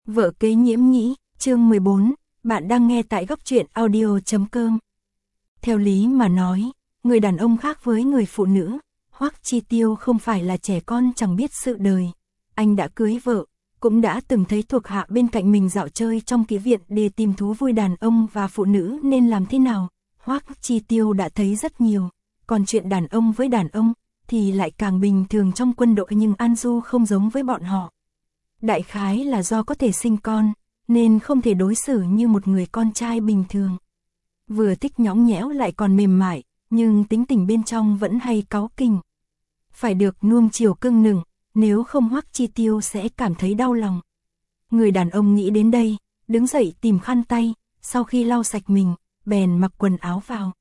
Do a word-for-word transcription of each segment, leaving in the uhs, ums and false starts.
Vợ kế Nhiễm Nhĩ, chương mười bốn, bạn đang nghe tại góc truyện audio chấm com. Theo lý mà nói, người đàn ông khác với người phụ nữ, Hoắc Chi Tiêu không phải là trẻ con chẳng biết sự đời. Anh đã cưới vợ, cũng đã từng thấy thuộc hạ bên cạnh mình dạo chơi trong kỹ viện để tìm thú vui đàn ông và phụ nữ nên làm thế nào. Hoắc Chi Tiêu đã thấy rất nhiều, còn chuyện đàn ông với đàn ông thì lại càng bình thường trong quân đội, nhưng An Du không giống với bọn họ. Đại khái là do có thể sinh con, nên không thể đối xử như một người con trai bình thường. Vừa thích nhõng nhẽo lại còn mềm mại, nhưng tính tình bên trong vẫn hay cáu kỉnh. Phải được nuông chiều cưng nựng, nếu không Hoắc Chi Tiêu sẽ cảm thấy đau lòng. Người đàn ông nghĩ đến đây, đứng dậy tìm khăn tay, sau khi lau sạch mình, bèn mặc quần áo vào.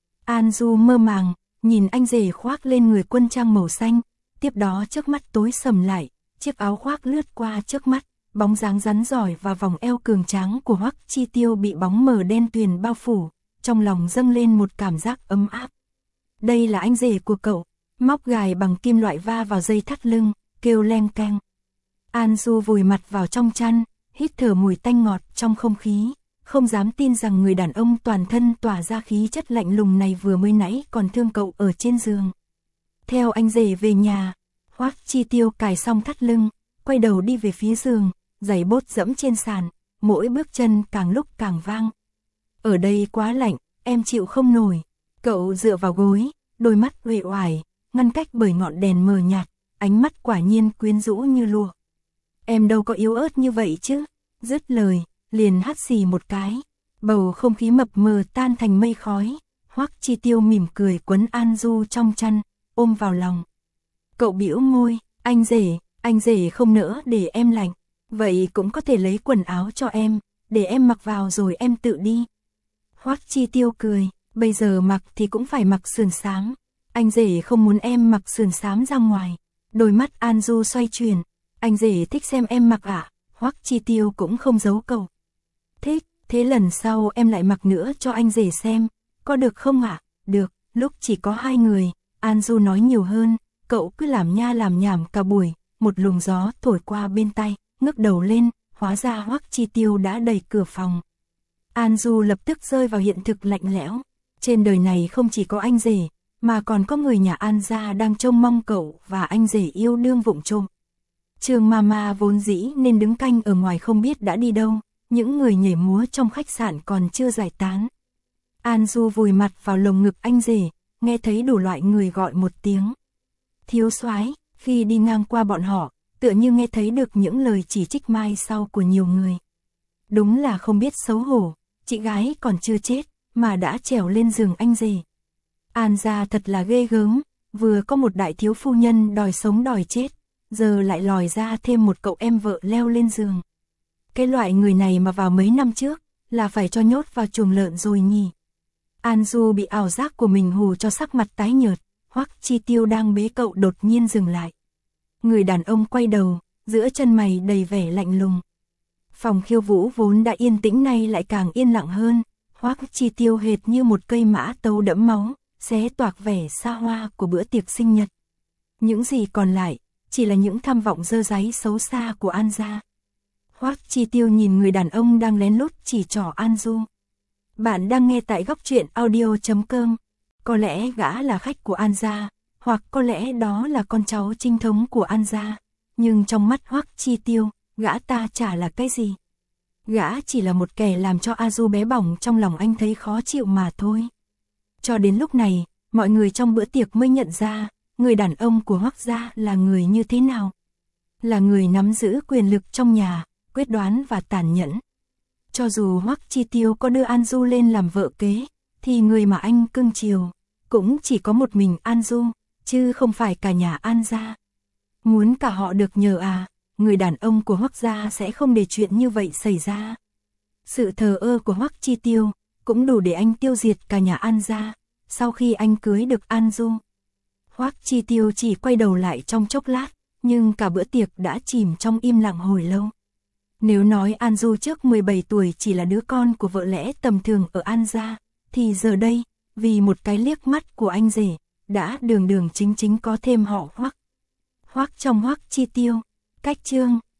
An Du mơ màng, nhìn anh rể khoác lên người quân trang màu xanh, tiếp đó trước mắt tối sầm lại, chiếc áo khoác lướt qua trước mắt, bóng dáng rắn rỏi và vòng eo cường tráng của Hoắc Chi Tiêu bị bóng mờ đen tuyền bao phủ, trong lòng dâng lên một cảm giác ấm áp. Đây là anh rể của cậu, móc gài bằng kim loại va vào dây thắt lưng, kêu leng keng. An Du vùi mặt vào trong chăn, hít thở mùi tanh ngọt trong không khí, không dám tin rằng người đàn ông toàn thân tỏa ra khí chất lạnh lùng này vừa mới nãy còn thương cậu ở trên giường. Theo anh rể về nhà, Hoắc Chi Tiêu cài xong thắt lưng, quay đầu đi về phía giường, giày bốt dẫm trên sàn, mỗi bước chân càng lúc càng vang. Ở đây quá lạnh, em chịu không nổi. Cậu dựa vào gối, đôi mắt uể oải, ngăn cách bởi ngọn đèn mờ nhạt, ánh mắt quả nhiên quyến rũ như lụa. Em đâu có yếu ớt như vậy chứ. Dứt lời, liền hắt xì một cái, bầu không khí mập mờ tan thành mây khói. Hoắc Chi Tiêu mỉm cười quấn An Du trong chăn, ôm vào lòng. Cậu bĩu môi, anh rể, anh rể không nỡ để em lạnh, vậy cũng có thể lấy quần áo cho em, để em mặc vào rồi em tự đi. Hoắc Chi Tiêu cười, bây giờ mặc thì cũng phải mặc sườn xám, anh rể không muốn em mặc sườn xám ra ngoài. Đôi mắt An Du xoay chuyển, anh rể thích xem em mặc ạ? À? Hoắc Chi Tiêu cũng không giấu cậu. Thích, thế lần sau em lại mặc nữa cho anh rể xem, có được không ạ? À? Được, lúc chỉ có hai người, An Du nói nhiều hơn, cậu cứ làm nha làm nhảm cả buổi. Một luồng gió thổi qua bên tai, ngước đầu lên, hóa ra Hoắc Chi Tiêu đã đẩy cửa phòng. An Du lập tức rơi vào hiện thực lạnh lẽo. Trên đời này không chỉ có anh rể, mà còn có người nhà An gia đang trông mong cậu và anh rể yêu đương vụng trộm. Trương Mama vốn dĩ nên đứng canh ở ngoài không biết đã đi đâu, những người nhảy múa trong khách sạn còn chưa giải tán. An Du vùi mặt vào lồng ngực anh rể, nghe thấy đủ loại người gọi một tiếng. Thiếu soái. Khi đi ngang qua bọn họ, tựa như nghe thấy được những lời chỉ trích mai sau của nhiều người. Đúng là không biết xấu hổ, chị gái còn chưa chết, mà đã trèo lên giường anh rể. An gia thật là ghê gớm, vừa có một đại thiếu phu nhân đòi sống đòi chết, giờ lại lòi ra thêm một cậu em vợ leo lên giường. Cái loại người này mà vào mấy năm trước, là phải cho nhốt vào chuồng lợn rồi nhỉ. An Du bị ảo giác của mình hù cho sắc mặt tái nhợt. Hoắc Chi Tiêu đang bế cậu đột nhiên dừng lại. Người đàn ông quay đầu, giữa chân mày đầy vẻ lạnh lùng. Phòng khiêu vũ vốn đã yên tĩnh nay lại càng yên lặng hơn. Hoắc Chi Tiêu hệt như một cây mã tấu đẫm máu, xé toạc vẻ xa hoa của bữa tiệc sinh nhật. Những gì còn lại, chỉ là những tham vọng dơ dáy xấu xa của An gia. Hoắc Chi Tiêu nhìn người đàn ông đang lén lút chỉ trỏ An Du. Bạn đang nghe tại góc truyện audio chấm com. Có lẽ gã là khách của An gia, hoặc có lẽ đó là con cháu chính thống của An gia, nhưng trong mắt Hoắc Chi Tiêu, gã ta chả là cái gì. Gã chỉ là một kẻ làm cho A Du bé bỏng trong lòng anh thấy khó chịu mà thôi. Cho đến lúc này, mọi người trong bữa tiệc mới nhận ra, người đàn ông của Hoắc gia là người như thế nào. Là người nắm giữ quyền lực trong nhà, quyết đoán và tàn nhẫn. Cho dù Hoắc Chi Tiêu có đưa An Du lên làm vợ kế, thì người mà anh cưng chiều cũng chỉ có một mình An Du, chứ không phải cả nhà An gia. Muốn cả họ được nhờ à, người đàn ông của Hoắc gia sẽ không để chuyện như vậy xảy ra. Sự thờ ơ của Hoắc Chi Tiêu cũng đủ để anh tiêu diệt cả nhà An gia, sau khi anh cưới được An Du. Hoắc Chi Tiêu chỉ quay đầu lại trong chốc lát, nhưng cả bữa tiệc đã chìm trong im lặng hồi lâu. Nếu nói An Du trước mười bảy tuổi chỉ là đứa con của vợ lẽ tầm thường ở An gia, thì giờ đây, vì một cái liếc mắt của anh rể, đã đường đường chính chính có thêm họ Hoắc. Hoắc trong Hoắc Chi Tiêu, cách chương